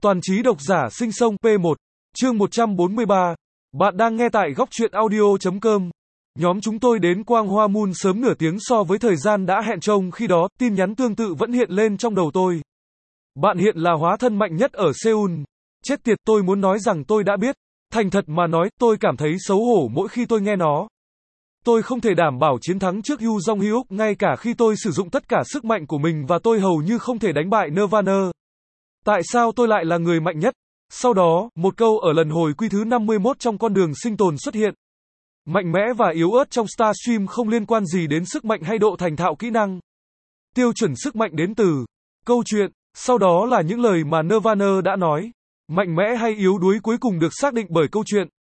Toàn trí độc giả sinh sông P1, chương 143. Bạn đang nghe tại góc truyện audio.com. Nhóm chúng tôi đến Quang Hoa Moon sớm nửa tiếng so với thời gian đã hẹn trông, khi đó, tin nhắn tương tự vẫn hiện lên trong đầu tôi. Bạn hiện là hóa thân mạnh nhất ở Seoul. Chết tiệt, tôi muốn nói rằng tôi đã biết. Thành thật mà nói, tôi cảm thấy xấu hổ mỗi khi tôi nghe nó. Tôi không thể đảm bảo chiến thắng trước Yoo Jong Hyuk ngay cả khi tôi sử dụng tất cả sức mạnh của mình và tôi hầu như không thể đánh bại Nirvana. Tại sao tôi lại là người mạnh nhất? Sau đó, một câu ở lần hồi quy thứ 51 trong con đường sinh tồn xuất hiện. Mạnh mẽ và yếu ớt trong Starstream không liên quan gì đến sức mạnh hay độ thành thạo kỹ năng. Tiêu chuẩn sức mạnh đến từ câu chuyện, sau đó là những lời mà Nirvana đã nói. Mạnh mẽ hay yếu đuối cuối cùng được xác định bởi câu chuyện.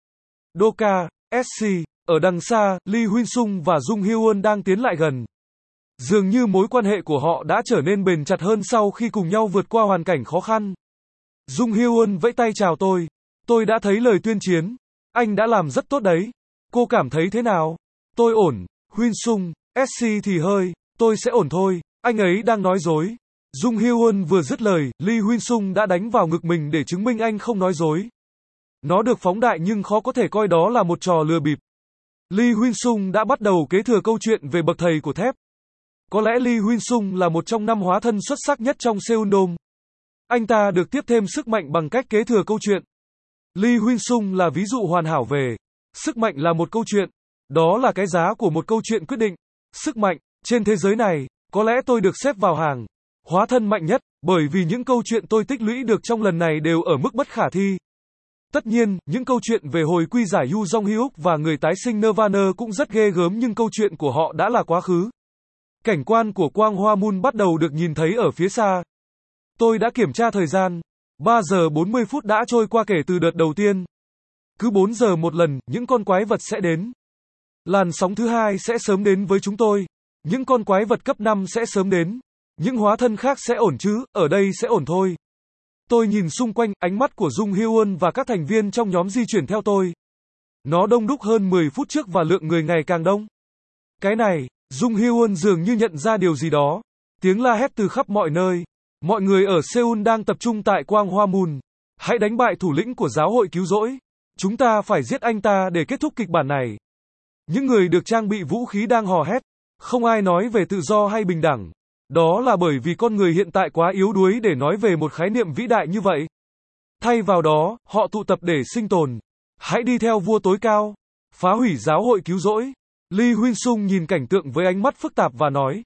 Doka, SC, ở đằng xa, Lee Huynh Sung và Jung Hyun đang tiến lại gần. Dường như mối quan hệ của họ đã trở nên bền chặt hơn sau khi cùng nhau vượt qua hoàn cảnh khó khăn. Jung Hyun vẫy tay chào tôi. Tôi đã thấy lời tuyên chiến. Anh đã làm rất tốt đấy. Cô cảm thấy thế nào? Tôi ổn. Huynh Sung, SC thì hơi. Tôi sẽ ổn thôi. Anh ấy đang nói dối. Jung Hyun vừa dứt lời, Lee Huynh Sung đã đánh vào ngực mình để chứng minh anh không nói dối. Nó được phóng đại nhưng khó có thể coi đó là một trò lừa bịp. Lee Huynh Sung đã bắt đầu kế thừa câu chuyện về bậc thầy của thép. Có lẽ Lee Huynh Sung là một trong 5 hóa thân xuất sắc nhất trong Seoul Dome. Anh ta được tiếp thêm sức mạnh bằng cách kế thừa câu chuyện. Lee Huynh Sung là ví dụ hoàn hảo về sức mạnh là một câu chuyện. Đó là cái giá của một câu chuyện quyết định. Sức mạnh, trên thế giới này, có lẽ tôi được xếp vào hàng hóa thân mạnh nhất, bởi vì những câu chuyện tôi tích lũy được trong lần này đều ở mức bất khả thi. Tất nhiên, những câu chuyện về hồi quy giải Yoo Jong Hyuk và người tái sinh Nirvana cũng rất ghê gớm, nhưng câu chuyện của họ đã là quá khứ. Cảnh quan của Quang Hoa Moon bắt đầu được nhìn thấy ở phía xa. Tôi đã kiểm tra thời gian. 3 giờ 40 phút đã trôi qua kể từ đợt đầu tiên. Cứ 4 giờ một lần, những con quái vật sẽ đến. Làn sóng thứ hai sẽ sớm đến với chúng tôi. Những con quái vật cấp 5 sẽ sớm đến. Những hóa thân khác sẽ ổn chứ, ở đây sẽ ổn thôi. Tôi nhìn xung quanh, ánh mắt của Jung Hyun và các thành viên trong nhóm di chuyển theo tôi. Nó đông đúc hơn 10 phút trước và lượng người ngày càng đông. Cái này, Jung Hyun dường như nhận ra điều gì đó. Tiếng la hét từ khắp mọi nơi. Mọi người ở Seoul đang tập trung tại Quang Hoa Moon. Hãy đánh bại thủ lĩnh của giáo hội cứu rỗi. Chúng ta phải giết anh ta để kết thúc kịch bản này. Những người được trang bị vũ khí đang hò hét. Không ai nói về tự do hay bình đẳng. Đó là bởi vì con người hiện tại quá yếu đuối để nói về một khái niệm vĩ đại như vậy. Thay vào đó, họ tụ tập để sinh tồn. Hãy đi theo vua tối cao. Phá hủy giáo hội cứu rỗi. Lee Huynh Sung nhìn cảnh tượng với ánh mắt phức tạp và nói.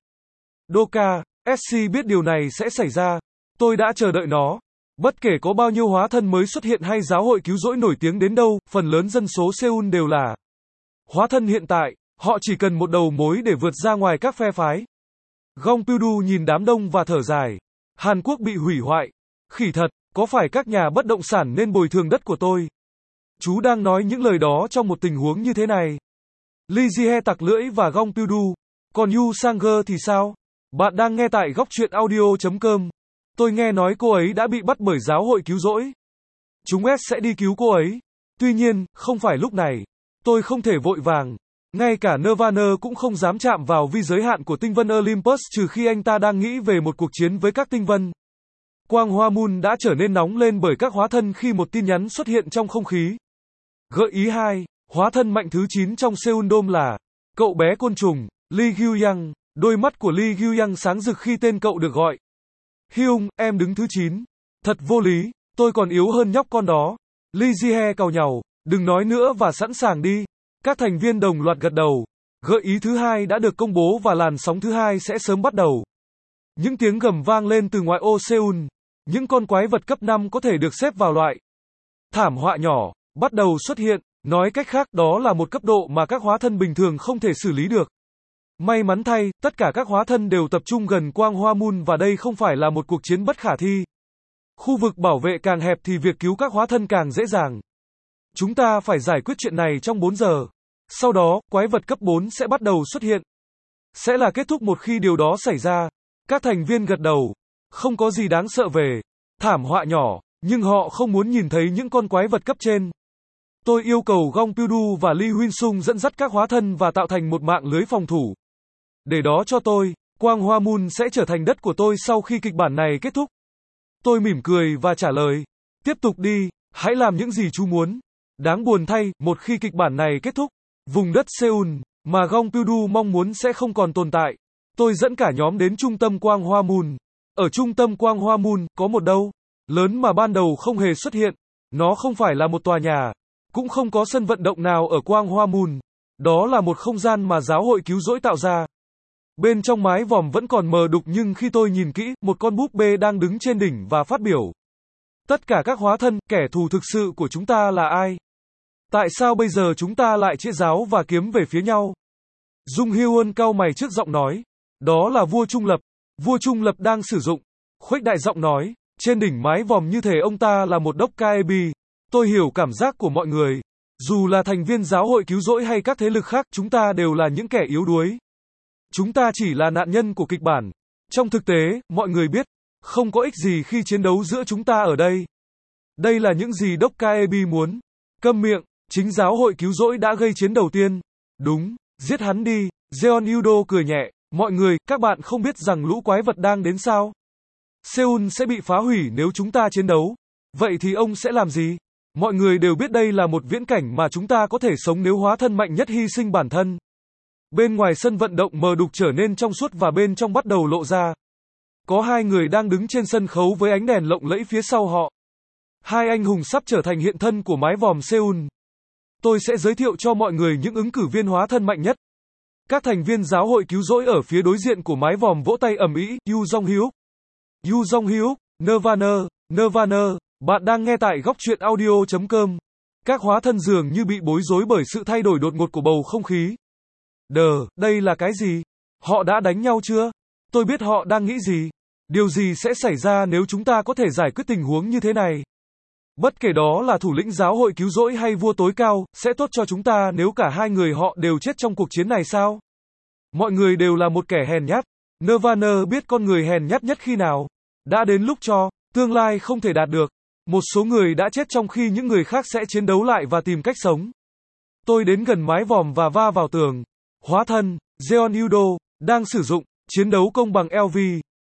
Doka, SC biết điều này sẽ xảy ra. Tôi đã chờ đợi nó. Bất kể có bao nhiêu hóa thân mới xuất hiện hay giáo hội cứu rỗi nổi tiếng đến đâu, phần lớn dân số Seoul đều là hóa thân hiện tại. Họ chỉ cần một đầu mối để vượt ra ngoài các phe phái. Gong Pyu-du nhìn đám đông và thở dài. Hàn Quốc bị hủy hoại. Khỉ thật, có phải các nhà bất động sản nên bồi thường đất của tôi? Chú đang nói những lời đó trong một tình huống như thế này. Lee Ji-hye tặc lưỡi và Gong Pyu-du. Còn Yu Sang-ge thì sao? Bạn đang nghe tại góc truyện audio.com. Tôi nghe nói cô ấy đã bị bắt bởi giáo hội cứu rỗi. Chúng sẽ đi cứu cô ấy. Tuy nhiên, không phải lúc này. Tôi không thể vội vàng. Ngay cả Nirvana cũng không dám chạm vào vi giới hạn của tinh vân Olympus trừ khi anh ta đang nghĩ về một cuộc chiến với các tinh vân. Quang Hoa Moon đã trở nên nóng lên bởi các hóa thân khi một tin nhắn xuất hiện trong không khí. Gợi ý 2, hóa thân mạnh thứ 9 trong Seoul Dome là cậu bé côn trùng, Lee Gyu-young. Đôi mắt của Lee Gyu-young sáng rực khi tên cậu được gọi. Hyung, em đứng thứ 9. Thật vô lý, tôi còn yếu hơn nhóc con đó. Lee Ji-hye càu nhàu, đừng nói nữa và sẵn sàng đi. Các thành viên đồng loạt gật đầu. Gợi ý thứ 2 đã được công bố và làn sóng thứ 2 sẽ sớm bắt đầu. Những tiếng gầm vang lên từ ngoại ô Seoul. Những con quái vật cấp 5 có thể được xếp vào loại thảm họa nhỏ, bắt đầu xuất hiện. Nói cách khác, đó là một cấp độ mà các hóa thân bình thường không thể xử lý được. May mắn thay, tất cả các hóa thân đều tập trung gần Quang Hoa Moon và đây không phải là một cuộc chiến bất khả thi. Khu vực bảo vệ càng hẹp thì việc cứu các hóa thân càng dễ dàng. Chúng ta phải giải quyết chuyện này trong 4 giờ. Sau đó, quái vật cấp 4 sẽ bắt đầu xuất hiện. Sẽ là kết thúc một khi điều đó xảy ra. Các thành viên gật đầu. Không có gì đáng sợ về thảm họa nhỏ, nhưng họ không muốn nhìn thấy những con quái vật cấp trên. Tôi yêu cầu Gong Pyu-du và Lee Huynh Sung dẫn dắt các hóa thân và tạo thành một mạng lưới phòng thủ. Để đó cho tôi, Quang Hoa Moon sẽ trở thành đất của tôi sau khi kịch bản này kết thúc. Tôi mỉm cười và trả lời. Tiếp tục đi, hãy làm những gì chú muốn. Đáng buồn thay, một khi kịch bản này kết thúc, vùng đất Seoul, mà Gongpyu-do mong muốn sẽ không còn tồn tại. Tôi dẫn cả nhóm đến trung tâm Quang Hoa Moon. Ở trung tâm Quang Hoa Moon, có một đâu lớn mà ban đầu không hề xuất hiện. Nó không phải là một tòa nhà, cũng không có sân vận động nào ở Quang Hoa Moon. Đó là một không gian mà giáo hội cứu rỗi tạo ra. Bên trong mái vòm vẫn còn mờ đục nhưng khi tôi nhìn kỹ, một con búp bê đang đứng trên đỉnh và phát biểu. Tất cả các hóa thân, kẻ thù thực sự của chúng ta là ai? Tại sao bây giờ chúng ta lại chĩa giáo và kiếm về phía nhau? Jung Hyun cau mày trước giọng nói. Đó là vua Trung Lập. Vua Trung Lập đang sử dụng. Khuếch đại giọng nói. Trên đỉnh mái vòm như thể ông ta là một đốc KAB. Tôi hiểu cảm giác của mọi người. Dù là thành viên giáo hội cứu rỗi hay các thế lực khác, chúng ta đều là những kẻ yếu đuối. Chúng ta chỉ là nạn nhân của kịch bản. Trong thực tế, mọi người biết, không có ích gì khi chiến đấu giữa chúng ta ở đây. Đây là những gì Đốc KAB muốn. Câm miệng, chính giáo hội cứu rỗi đã gây chiến đầu tiên. Đúng, giết hắn đi. Jeon Yudo cười nhẹ. Mọi người, các bạn không biết rằng lũ quái vật đang đến sao? Seoul sẽ bị phá hủy nếu chúng ta chiến đấu. Vậy thì ông sẽ làm gì? Mọi người đều biết đây là một viễn cảnh mà chúng ta có thể sống nếu hóa thân mạnh nhất hy sinh bản thân. Bên ngoài sân vận động mờ đục trở nên trong suốt và bên trong bắt đầu lộ ra. Có hai người đang đứng trên sân khấu với ánh đèn lộng lẫy phía sau họ. Hai anh hùng sắp trở thành hiện thân của mái vòm Seoul. Tôi sẽ giới thiệu cho mọi người những ứng cử viên hóa thân mạnh nhất. Các thành viên giáo hội cứu rỗi ở phía đối diện của mái vòm vỗ tay ầm ĩ. Yoo Jong-hyuk, Yoo Jong-hyuk, Nirvana. Bạn đang nghe tại góc truyện audio.com. Các hóa thân dường như bị bối rối bởi sự thay đổi đột ngột của bầu không khí. Đây là cái gì? Họ đã đánh nhau chưa? Tôi biết họ đang nghĩ gì. Điều gì sẽ xảy ra nếu chúng ta có thể giải quyết tình huống như thế này? Bất kể đó là thủ lĩnh giáo hội cứu rỗi hay vua tối cao, sẽ tốt cho chúng ta nếu cả hai người họ đều chết trong cuộc chiến này sao? Mọi người đều là một kẻ hèn nhát. Nirvana biết con người hèn nhát nhất khi nào. Đã đến lúc cho tương lai không thể đạt được. Một số người đã chết trong khi những người khác sẽ chiến đấu lại và tìm cách sống. Tôi đến gần mái vòm và va vào tường. Hóa thân, Jeon Yudo, đang sử dụng chiến đấu công bằng LV.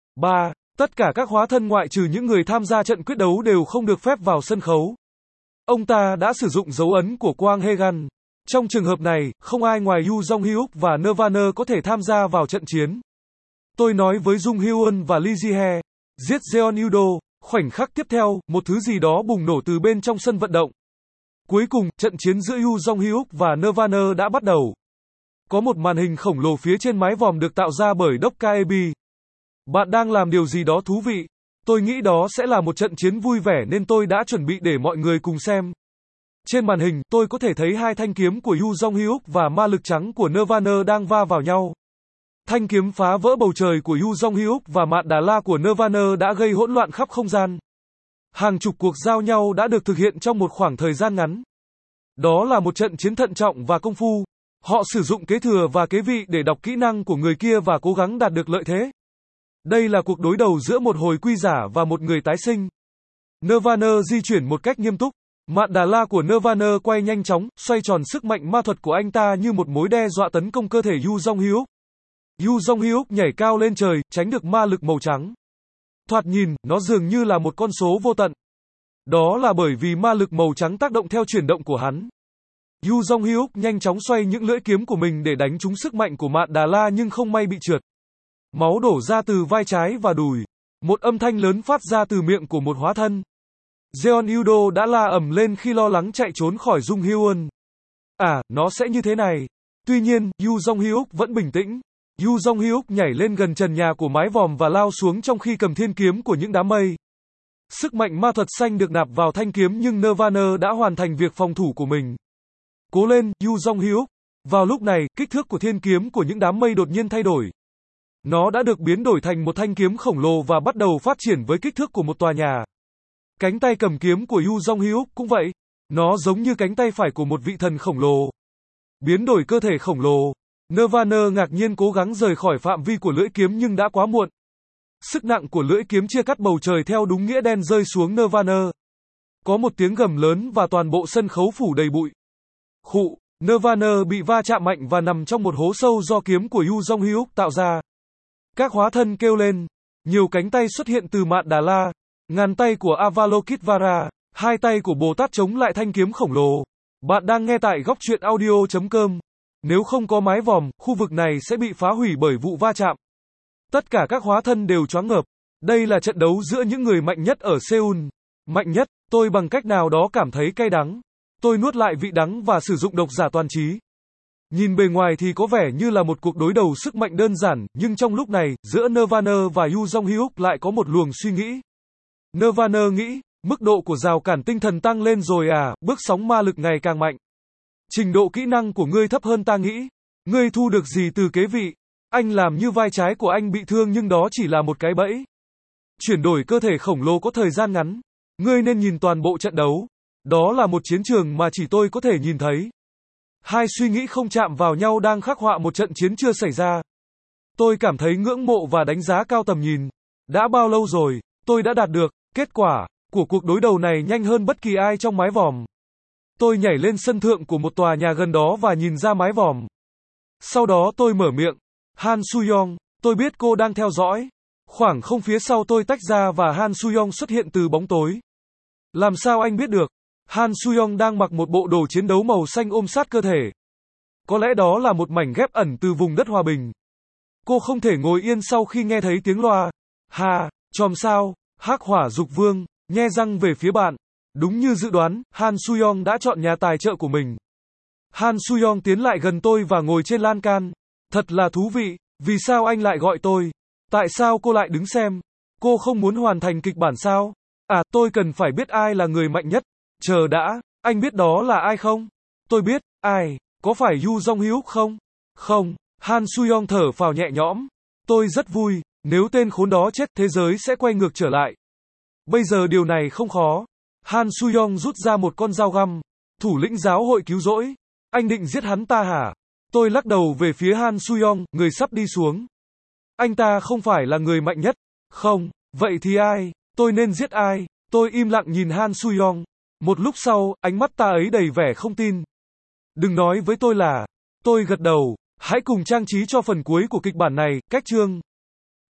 3. Tất cả các hóa thân ngoại trừ những người tham gia trận quyết đấu đều không được phép vào sân khấu. Ông ta đã sử dụng dấu ấn của Quang Hae-gan. Trong trường hợp này, không ai ngoài Yoo Jong-hyuk và Nirvana có thể tham gia vào trận chiến. Tôi nói với Jung Hyun và Lee Ji-hye, giết Jeon Yudo. Khoảnh khắc tiếp theo, một thứ gì đó bùng nổ từ bên trong sân vận động. Cuối cùng, trận chiến giữa Yoo Jong-hyuk và Nirvana đã bắt đầu. Có một màn hình khổng lồ phía trên mái vòm được tạo ra bởi Đốc KAB. Bạn đang làm điều gì đó thú vị. Tôi nghĩ đó sẽ là một trận chiến vui vẻ nên tôi đã chuẩn bị để mọi người cùng xem. Trên màn hình, tôi có thể thấy hai thanh kiếm của Yoo Jong-hyuk và ma lực trắng của Nirvana đang va vào nhau. Thanh kiếm phá vỡ bầu trời của Yoo Jong-hyuk và mạn đà la của Nirvana đã gây hỗn loạn khắp không gian. Hàng chục cuộc giao nhau đã được thực hiện trong một khoảng thời gian ngắn. Đó là một trận chiến thận trọng và công phu. Họ sử dụng kế thừa và kế vị để đọc kỹ năng của người kia và cố gắng đạt được lợi thế. Đây là cuộc đối đầu giữa một hồi quy giả và một người tái sinh. Nirvana di chuyển một cách nghiêm túc. Mạn đà la của Nirvana quay nhanh chóng, xoay tròn sức mạnh ma thuật của anh ta như một mối đe dọa tấn công cơ thể Yoo Jong-hyuk. Yoo Jong-hyuk nhảy cao lên trời, tránh được ma lực màu trắng. Thoạt nhìn, nó dường như là một con số vô tận. Đó là bởi vì ma lực màu trắng tác động theo chuyển động của hắn. Yoo Jong-hyuk nhanh chóng xoay những lưỡi kiếm của mình để đánh trúng sức mạnh của mạn đà la nhưng không may bị trượt. Máu đổ ra từ vai trái và đùi. Một âm thanh lớn phát ra từ miệng của một hóa thân. Jeon Yudo đã la ầm lên khi lo lắng chạy trốn khỏi Jung Hyun. Nó sẽ như thế này. Tuy nhiên, Yoo Jong-hyuk vẫn bình tĩnh. Yoo Jong-hyuk nhảy lên gần trần nhà của mái vòm và lao xuống trong khi cầm thiên kiếm của những đám mây. Sức mạnh ma thuật xanh được nạp vào thanh kiếm nhưng Nirvana đã hoàn thành việc phòng thủ của mình. Cố lên, Yoo Jong-hyuk. Vào lúc này, kích thước của thiên kiếm của những đám mây đột nhiên thay đổi. Nó đã được biến đổi thành một thanh kiếm khổng lồ và bắt đầu phát triển với kích thước của một tòa nhà. Cánh tay cầm kiếm của Yoo Jong-hyuk cũng vậy. Nó giống như cánh tay phải của một vị thần khổng lồ. Biến đổi cơ thể khổng lồ. Nirvana ngạc nhiên cố gắng rời khỏi phạm vi của lưỡi kiếm nhưng đã quá muộn. Sức nặng của lưỡi kiếm chia cắt bầu trời theo đúng nghĩa đen rơi xuống Nirvana. Có một tiếng gầm lớn và toàn bộ sân khấu phủ đầy bụi. Khụ, Nirvana bị va chạm mạnh và nằm trong một hố sâu do kiếm của Yoo Jong-hyuk tạo ra. Các hóa thân kêu lên. Nhiều cánh tay xuất hiện từ mạn đà la. Ngàn tay của Avalokitesvara. Hai tay của Bồ Tát chống lại thanh kiếm khổng lồ. Bạn đang nghe tại góc truyện audio.com. Nếu không có mái vòm, khu vực này sẽ bị phá hủy bởi vụ va chạm. Tất cả các hóa thân đều choáng ngợp. Đây là trận đấu giữa những người mạnh nhất ở Seoul. Mạnh nhất, tôi bằng cách nào đó cảm thấy cay đắng. Tôi nuốt lại vị đắng và sử dụng độc giả toàn trí. Nhìn bề ngoài thì có vẻ như là một cuộc đối đầu sức mạnh đơn giản, nhưng trong lúc này, giữa Nirvana và Yoo Jong-hyuk lại có một luồng suy nghĩ. Nirvana nghĩ, mức độ của rào cản tinh thần tăng lên rồi à, bước sóng ma lực ngày càng mạnh. Trình độ kỹ năng của ngươi thấp hơn ta nghĩ. Ngươi thu được gì từ kế vị? Anh làm như vai trái của anh bị thương nhưng đó chỉ là một cái bẫy. Chuyển đổi cơ thể khổng lồ có thời gian ngắn. Ngươi nên nhìn toàn bộ trận đấu. Đó là một chiến trường mà chỉ tôi có thể nhìn thấy. Hai suy nghĩ không chạm vào nhau đang khắc họa một trận chiến chưa xảy ra. Tôi cảm thấy ngưỡng mộ và đánh giá cao tầm nhìn. Đã bao lâu rồi, tôi đã đạt được kết quả của cuộc đối đầu này nhanh hơn bất kỳ ai trong mái vòm. Tôi nhảy lên sân thượng của một tòa nhà gần đó và nhìn ra mái vòm. Sau đó tôi mở miệng. Han Soo-young, tôi biết cô đang theo dõi. Khoảng không phía sau tôi tách ra và Han Soo-young xuất hiện từ bóng tối. Làm sao anh biết được? Han Soo-young đang mặc một bộ đồ chiến đấu màu xanh ôm sát cơ thể. Có lẽ đó là một mảnh ghép ẩn từ vùng đất hòa bình. Cô không thể ngồi yên sau khi nghe thấy tiếng loa. Hà, chòm sao, hắc hỏa dục vương, nhe răng về phía bạn. Đúng như dự đoán, Han Soo-young đã chọn nhà tài trợ của mình. Han Soo-young tiến lại gần tôi và ngồi trên lan can. Thật là thú vị, vì sao anh lại gọi tôi? Tại sao cô lại đứng xem? Cô không muốn hoàn thành kịch bản sao? À, tôi cần phải biết ai là người mạnh nhất. Chờ đã, anh biết đó là ai không? Tôi biết, ai? Có phải Yoo Jong-hyuk không? Không, Han Soo-young thở phào nhẹ nhõm. Tôi rất vui, nếu tên khốn đó chết thế giới sẽ quay ngược trở lại. Bây giờ điều này không khó. Han Soo-young rút ra một con dao găm. Thủ lĩnh giáo hội cứu rỗi. Anh định giết hắn ta hả? Tôi lắc đầu về phía Han Soo-young, người sắp đi xuống. Anh ta không phải là người mạnh nhất. Không, vậy thì ai? Tôi nên giết ai? Tôi im lặng nhìn Han Soo-young. Một lúc sau, ánh mắt ta ấy đầy vẻ không tin. Đừng nói với tôi là. Tôi gật đầu. Hãy cùng trang trí cho phần cuối của kịch bản này, cách chương.